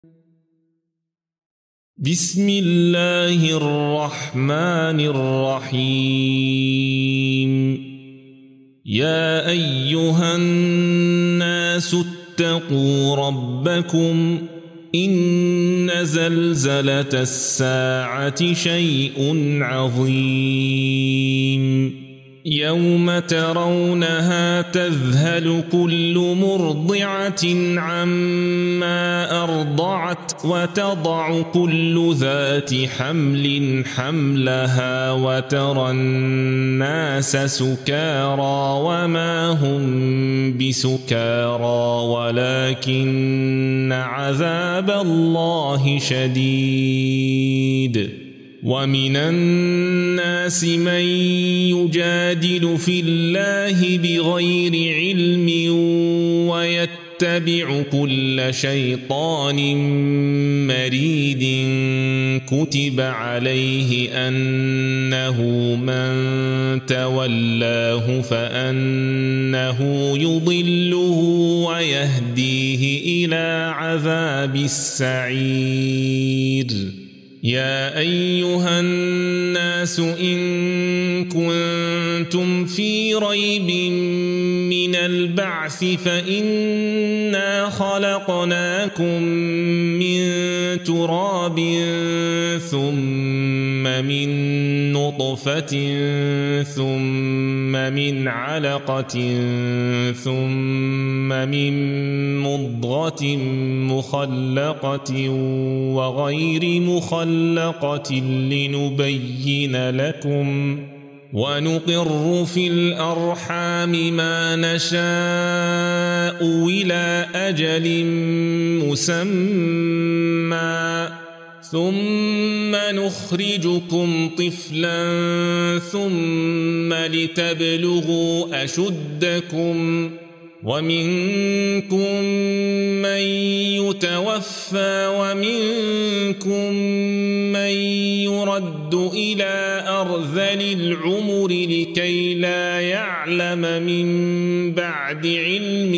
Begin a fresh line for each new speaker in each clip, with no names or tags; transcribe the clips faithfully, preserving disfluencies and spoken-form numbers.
بسم الله الرحمن الرحيم يا أيها الناس اتقوا ربكم إن زلزلة الساعة شيء عظيم يوم ترونها تذهل كل مرضعة عما أرضعت وتضع كل ذات حمل حملها وترى الناس سكارى وما هم بسكارى ولكن عذاب الله شديد ومن الناس من يجادل في الله بغير علم ويتبع كل شيطان مريد كتب عليه أنه من تولاه فأنه يضله ويهديه إلى عذاب السعير يا أيها الناس إن كنتم في ريب من البعث فإنا خلقناكم من تراب ثم من نطفة ثم من علقة ثم من مضغة مخلقة وغير مخلقة لنبين لكم ونقر في الأرحام ما نشاء إلى أجل مسمى ثم نخرجكم طفلا ثم لتبلغوا أشدكم ومنكم من يتوفى ومنكم من يرد إلى أرذل العمر لكي لا يعلم من بعد علم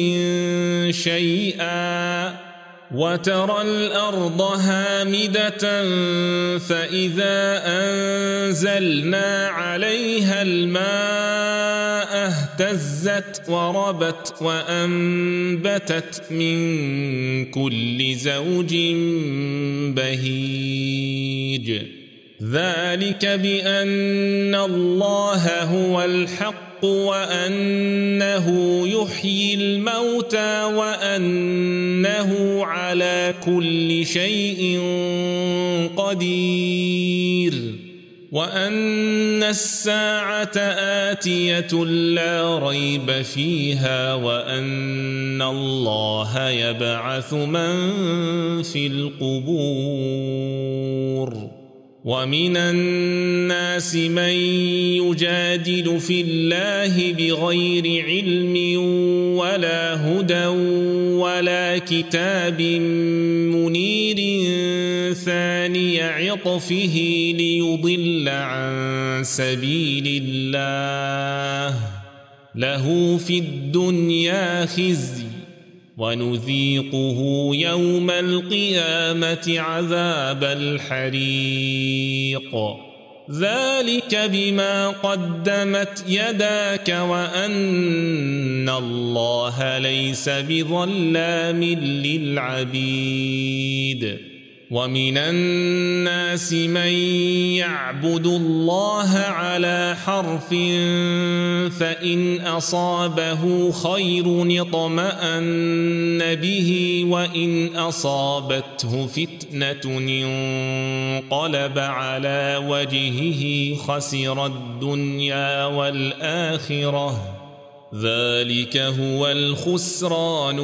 شيئا وترى الأرض هامدة فإذا أنزلنا عليها الماء اهتزت وربت وأنبتت من كل زوج بهيج ذلك بأن الله هو الحق وأنه يحيي الموتى وأنه على كل شيء قدير وأن الساعة آتية لا ريب فيها وأن الله يبعث من في القبور ومن الناس من يجادل في الله بغير علم ولا هدى ولا كتاب منير ثاني عطفه ليضل عن سبيل الله له في الدنيا خزي ونذيقه يوم القيامة عذاب الحريق ذلك بما قدمت يداك وأن الله ليس بظلام للعبيد ومن الناس من يعبد الله على حرف فإن أصابه خير اطمأن به وإن أصابته فتنة انقلب على وجهه خسر الدنيا والآخرة ذلك هو الخسران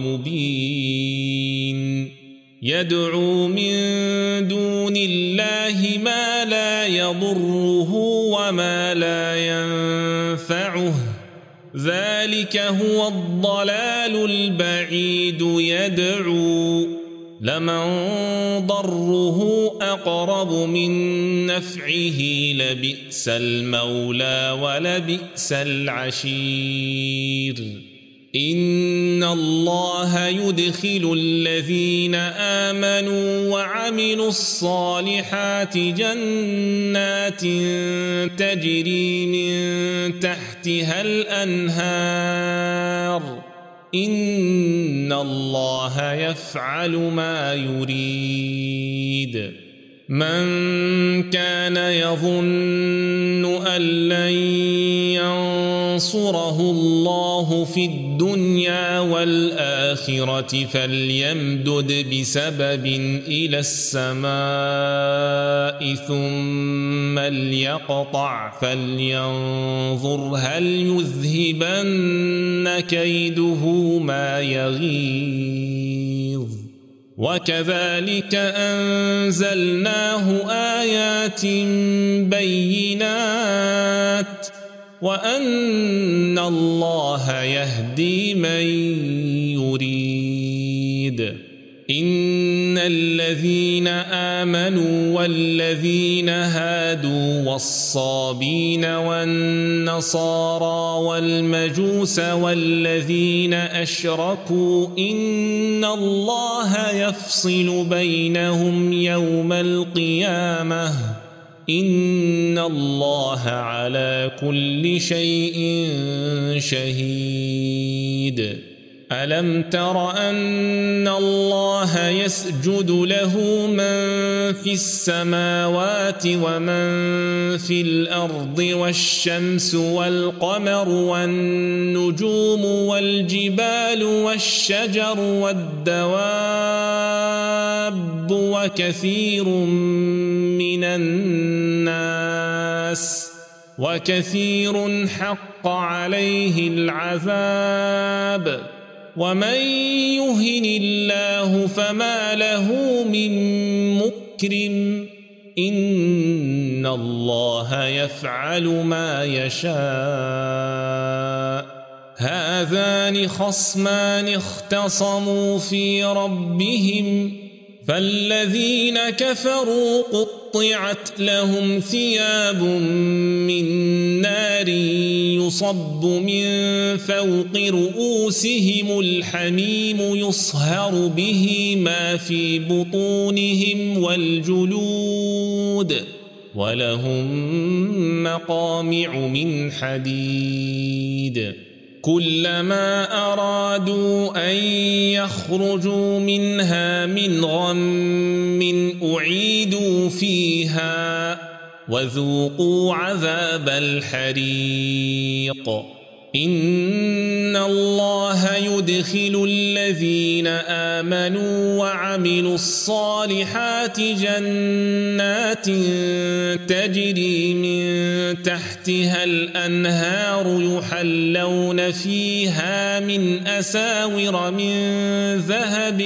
المبين يدعو من دون الله ما لا يضره وما لا ينفعه ذلك هو الضلال البعيد يدعو لمن ضره أقرب من نفعه لبئس المولى ولبئس العشير إن الله يدخل الذين آمنوا وعملوا الصالحات جنات تجري من تحتها الأنهار إن الله يفعل ما يريد من كان يظن أن لن ينصره الله في الدنيا والآخرة فليمدد بسبب إلى السماء ثم ليقطع فلينظر هل يذهبن كيده ما يغيظ وكذلك أنزلناه آيات بينات وأن الله يهدي من يريد إن الذين آمنوا والذين هادوا والصابين والنصارى والمجوس والذين أشركوا إن الله يفصل بينهم يوم القيامة إن الله على كل شيء شهيد ألم تر أن الله يسجد له من في السماوات ومن في الأرض والشمس والقمر والنجوم والجبال والشجر والدواب وكثير من الناس وكثير حق عليه العذاب ومن يهن الله فما له من مكرم إن الله يفعل ما يشاء هذان خصمان اختصموا في ربهم فالذين كفروا قطعت لهم ثياب من نار يصب من فوق رؤوسهم الحميم يصهر به ما في بطونهم والجلود ولهم مقامع من حديد كلما أرادوا أن يخرجوا منها من غم أعيدوا فيها وذوقوا عذاب الحريق إن الله يدخل الذين آمنوا وعملوا الصالحات جنات تجري من تحتها الأنهار يحلون فيها من أساور من ذهب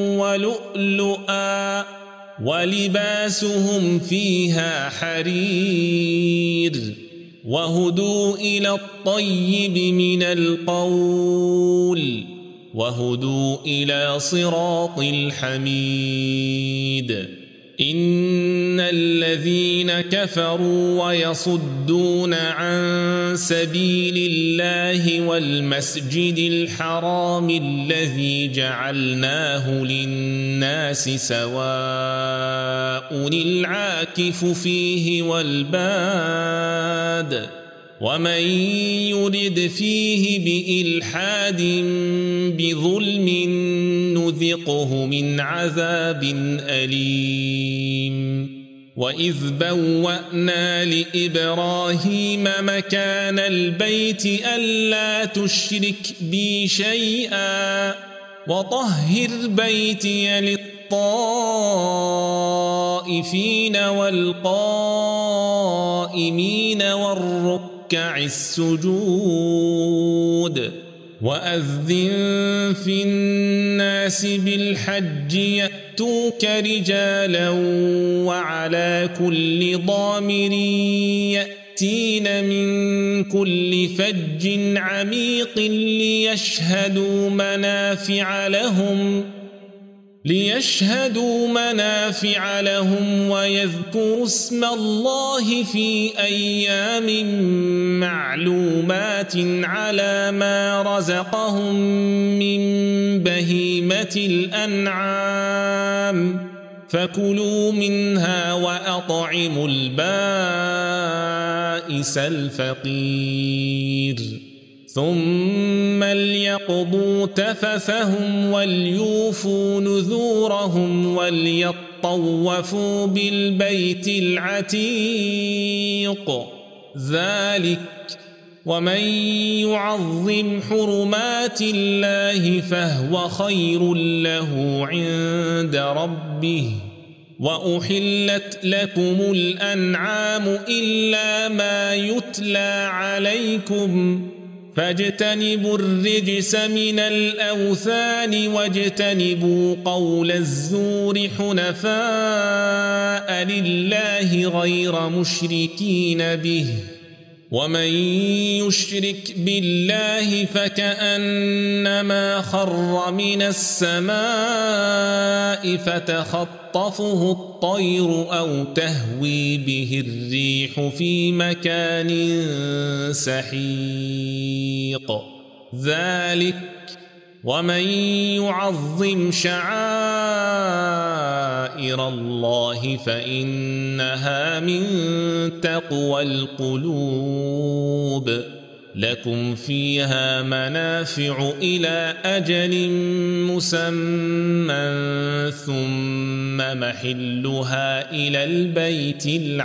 ولؤلؤا ولباسهم فيها حرير وهدوا إلى الطيب من القول وهدوا إلى صراط الحميد إن الذين كفروا ويصدون عن سبيل الله والمسجد الحرام الذي جعلناه للناس سواء العاكف فيه والباد ومن يرد فيه بإلحاد بظلم نذقه من عذاب أليم وإذ بوأنا لإبراهيم مكان البيت ألا تشرك بي شيئا وطهر بيتي للطائفين والقائمين والركع السجود وأذن في الناس بالحج يأتوك رجالا وعلى كل ضامر يأتين من كل فج عميق ليشهدوا منافع لهم ليشهدوا منافع لهم ويذكروا اسم الله في أيام معلومات على ما رزقهم من بهيمة الأنعام فكلوا منها وأطعموا البائس الفقير ثم ليقضوا تفثهم وليوفوا نذورهم وليطوفوا بالبيت العتيق ذلك ومن يعظم حرمات الله فهو خير له عند ربه وأحلت لكم الأنعام إلا ما يتلى عليكم فاجتنبوا الرجس من الأوثان واجتنبوا قول الزور حنفاء لله غير مشركين به ومن يشرك بالله فكأنما خر من السماء فتخطفه الطير أو تهوي به الريح في مكان سحيق ذلك ومن يعظم شعائر الله فإنها من تقوى القلوب لكم فيها منافع إلى أجل مسمى ثم محلها إلى البيت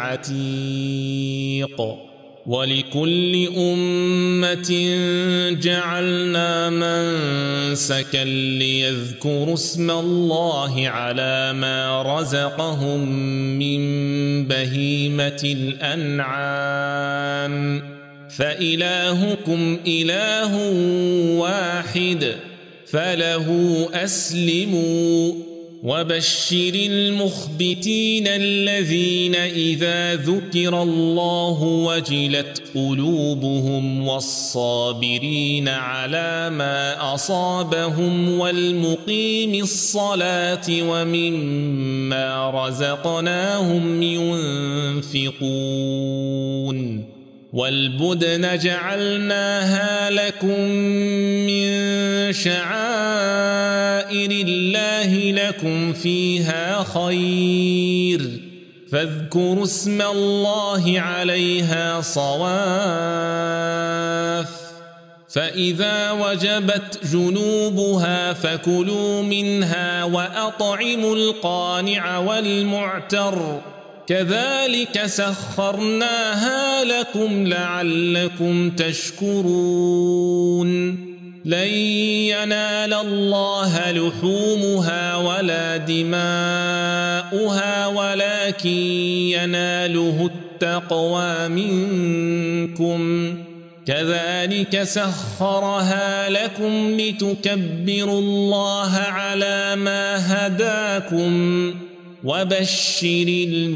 العتيق ولكل أمة جعلنا منسكا ليذكروا اسم الله على ما رزقهم من بهيمة الأنعام فإلهكم إله واحد فله أسلموا وبشر المخبتين الذين إذا ذكر الله وجلت قلوبهم والصابرين على ما أصابهم والمقيم الصلاة ومما رزقناهم ينفقون والبدن جعلناها لكم من شعائر الله لكم فيها خير فاذكروا اسم الله عليها صواف فإذا وجبت جنوبها فكلوا منها وأطعموا القانع والمعتر كذلك سخرناها لكم لعلكم تشكرون لن ينال الله لحومها ولا دماؤها ولكن يناله التقوى منكم كذلك سخرها لكم لتكبروا الله على ما هداكم وبشر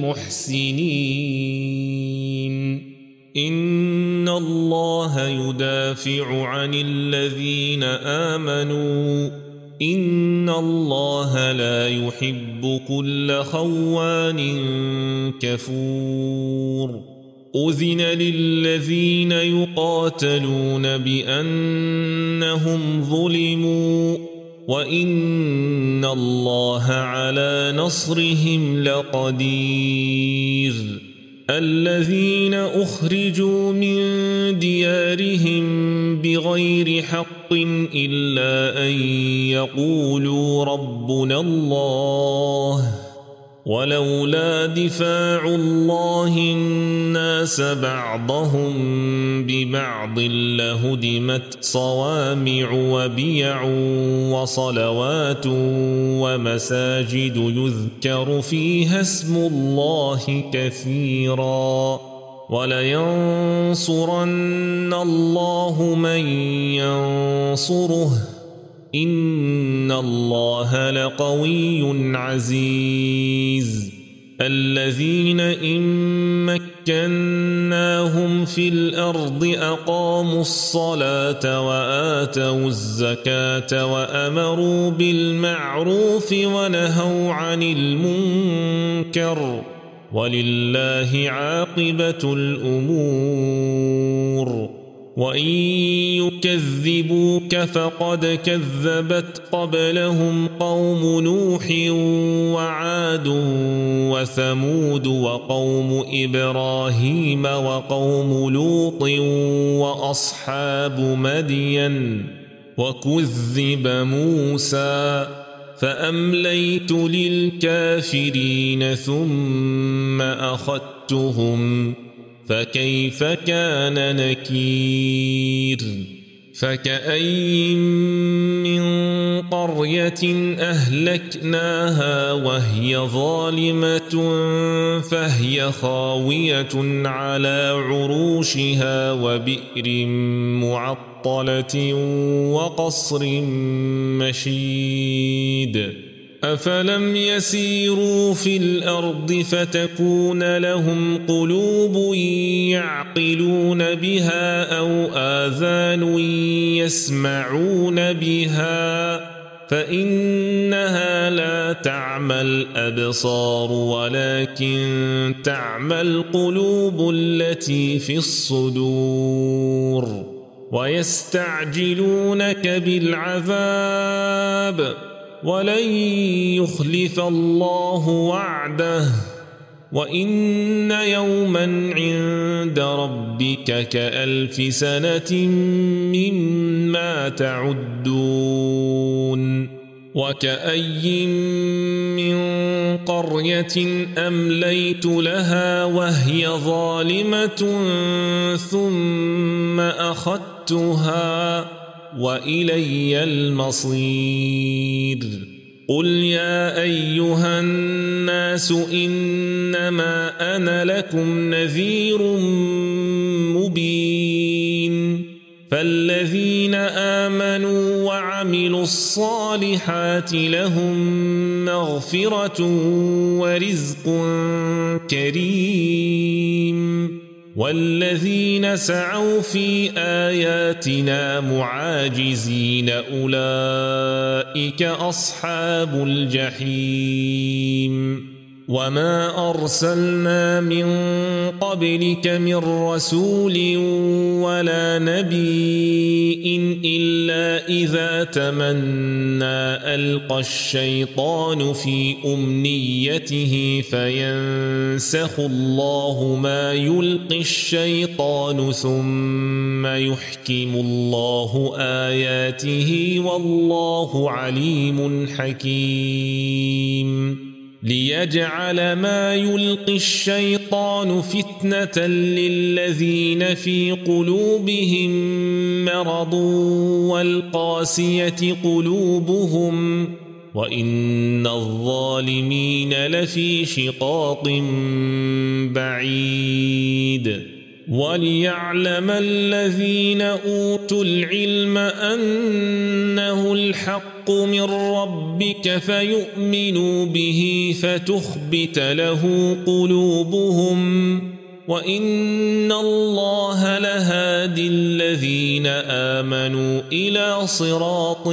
المحسنين إن الله يدافع عن الذين آمنوا إن الله لا يحب كل خوان كفور أذن للذين يقاتلون بأنهم ظلموا وإن الله على نصرهم لقدير الذين أخرجوا من ديارهم بغير حق إلا أن يقولوا ربنا الله ولولا دفاع الله الناس بعضهم ببعض لهدمت صوامع وبيع وصلوات ومساجد يذكر فيها اسم الله كثيرا ولينصرن الله من ينصره إن الله لقوي عزيز الذين إن مكناهم في الأرض أقاموا الصلاة وآتوا الزكاة وأمروا بالمعروف ونهوا عن المنكر ولله عاقبة الأمور وإن يكذبوك فقد كذبت قبلهم قوم نوح وعاد وثمود وقوم إبراهيم وقوم لوط وأصحاب مدين وكذب موسى فأمليت للكافرين ثم أخذتهم فكيف كان نكير فكأي من قرية أهلكناها وهي ظالمة فهي خاوية على عروشها وبئر معطلة وقصر مشيد أفلم يسيروا في الأرض فتكون لهم قلوب يعقلون بها أو آذان يسمعون بها فإنها لا تعمى الأبصار ولكن تعمى القلوب التي في الصدور ويستعجلونك بالعذاب ولن يخلف الله وعده وإن يوما عند ربك كألف سنة مما تعدون وكأي من قرية أمليت لها وهي ظالمة ثم أخذتها وإلي المصير قل يا أيها الناس إنما أنا لكم نذير مبين فالذين آمنوا وعملوا الصالحات لهم مغفرة ورزق كريم والذين سعوا في آياتنا معاجزين أولئك أصحاب الجحيم وما أرسلنا من قبلك من رسول ولا نبي إلا إذا تمنى ألقى الشيطان في أمنيته فينسخ الله ما يلقي الشيطان ثم يحكم الله آياته والله عليم حكيم ليجعل ما يلقي الشيطان فتنة للذين في قلوبهم مرض والقاسية قلوبهم وإن الظالمين لفي شقاق بعيد وليعلم الذين أوتوا العلم أنه الحق من ربك فيؤمنوا به فتخبت له قلوبهم وإن الله لهادي الذين آمنوا إلى صراط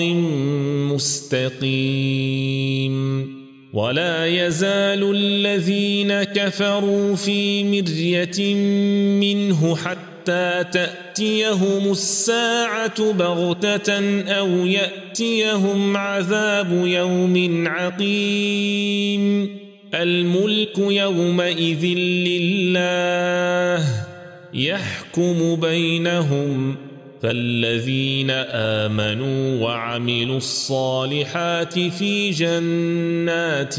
مستقيم ولا يزال الذين كفروا في مرية منه حتى تأتيهم الساعة بغتة أو يأتيهم عذاب يوم عقيم الملك يومئذ لله يحكم بينهم فالذين آمنوا وعملوا الصالحات في جنات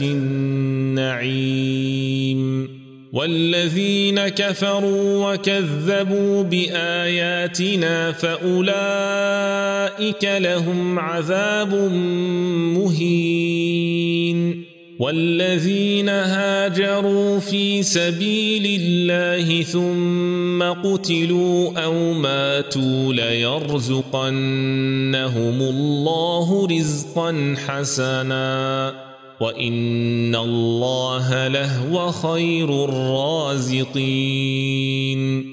النعيم والذين كفروا وكذبوا بآياتنا فأولئك لهم عذاب مهين والذين هاجروا في سبيل الله ثم قتلوا أو ماتوا ليرزقنهم الله رزقا حسنا وإن الله لهو خير الرازقين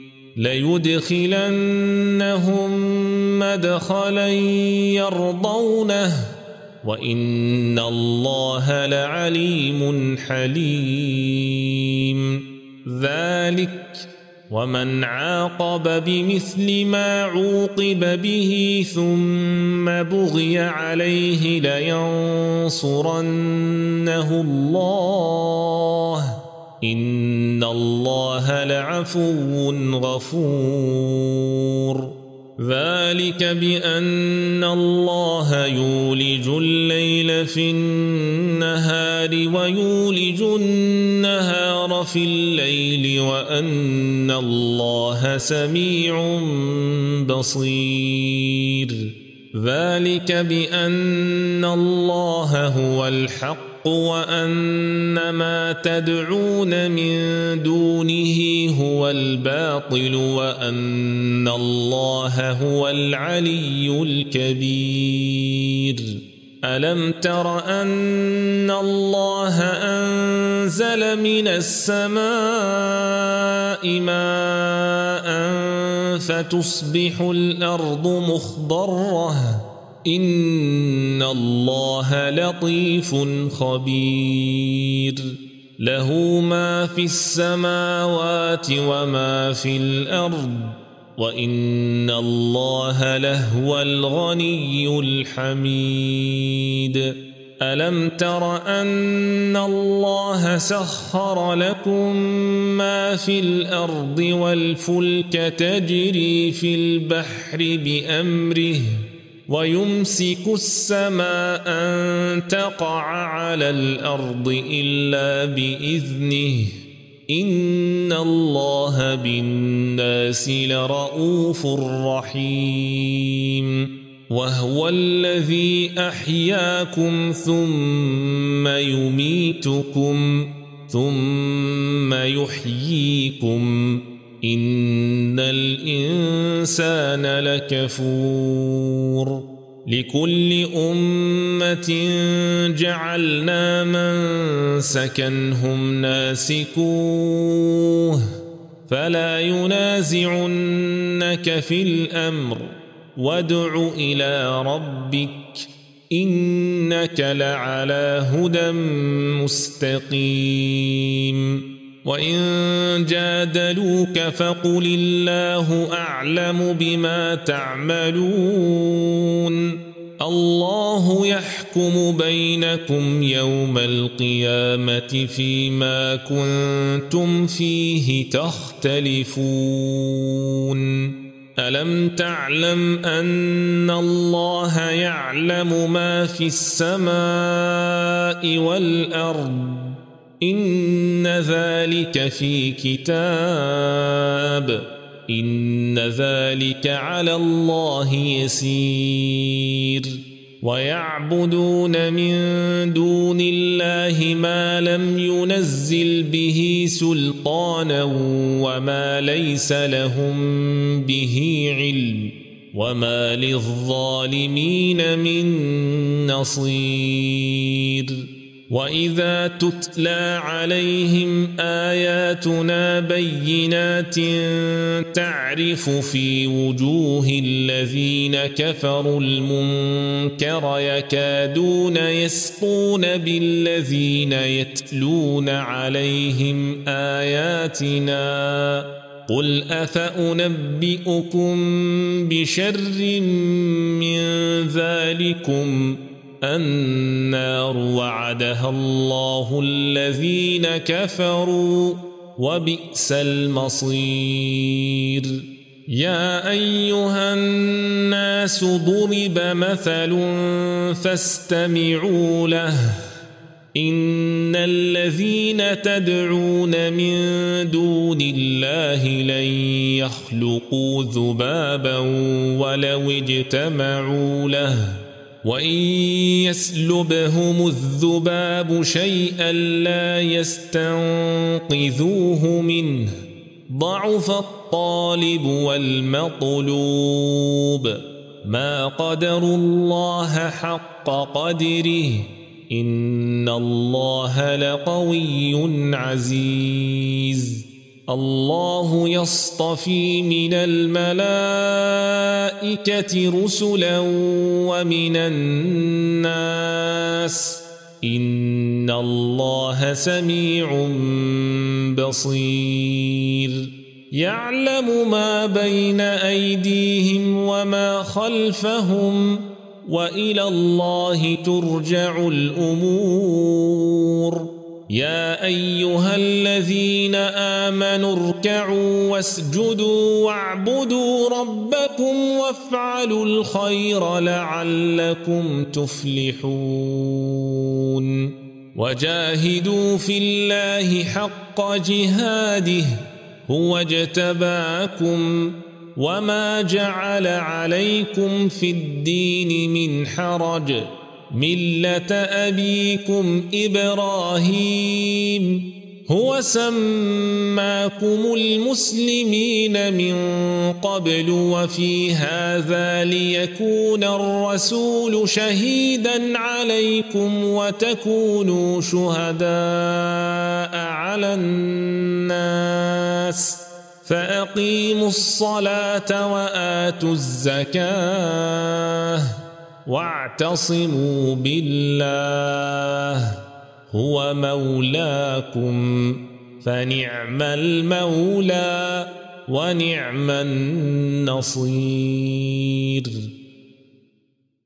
ليدخلنهم مدخلا يرضونه وإن الله لعليم حليم ذلك ومن عاقب بمثل ما عوقب به ثم بغي عليه لينصرنه الله إن الله لعفو غفور ذلك بأن الله يولج الليل في النهار ويولج النهار في الليل وأن الله سميع بصير ذلك بأن الله هو الحق وأن ما تدعون من دونه هو الباطل وأن الله هو العلي الكبير ألم تر أن الله أنزل من السماء ماء فتصبح الأرض مخضرة إن الله لطيف خبير له ما في السماوات وما في الأرض وإن الله لهو الغني الحميد ألم تر أن الله سخر لكم ما في الأرض والفلك تجري في البحر بأمره ويمسك السماء أن تقع على الأرض إلا بإذنه إن الله بالناس لرؤوف رحيم وهو الذي أحياكم ثم يميتكم ثم يحييكم إن الإنسان لكفور لكل أمة جعلنا منسكا هم ناسكوه فلا ينازعنك في الأمر وادع إلى ربك إنك لعلى هدى مستقيم وإن جادلوك فقل الله أعلم بما تعملون الله يحكم بينكم يوم القيامة فيما كنتم فيه تختلفون ألم تعلم أن الله يعلم ما في السماء والأرض إن ذلك في كتاب إن ذلك على الله يسير ويعبدون من دون الله ما لم ينزل به سلطانا وما ليس لهم به علم وما للظالمين من نصير وإذا تتلى عليهم آياتنا بينات تعرف في وجوه الذين كفروا المنكر يكادون يسقون بالذين يتلون عليهم آياتنا قل أفأنبئكم بشر من ذلكم النار وعدها الله الذين كفروا وبئس المصير يا أيها الناس ضرب مثل فاستمعوا له إن الذين تدعون من دون الله لن يخلقوا ذبابا ولو اجتمعوا له وإن يسلبهم الذباب شيئا لا يستنقذوه منه ضعف الطالب والمطلوب ما قدروا الله حق قدره إن الله لقوي عزيز الله يصطفي من الملائكة رسلا ومن الناس إن الله سميع بصير يعلم ما بين أيديهم وما خلفهم وإلى الله ترجع الأمور يا أيها الذين آمنوا اركعوا واسجدوا واعبدوا ربكم وافعلوا الخير لعلكم تفلحون وجاهدوا في الله حق جهاده هو اجتباكم وما جعل عليكم في الدين من حرج ملة أبيكم إبراهيم هو سماكم المسلمين من قبل وفي هذا ليكون الرسول شهيدا عليكم وتكونوا شهداء على الناس فأقيموا الصلاة وآتوا الزكاة واعتصموا بالله هو مولاكم فنعم المولى ونعم النصير.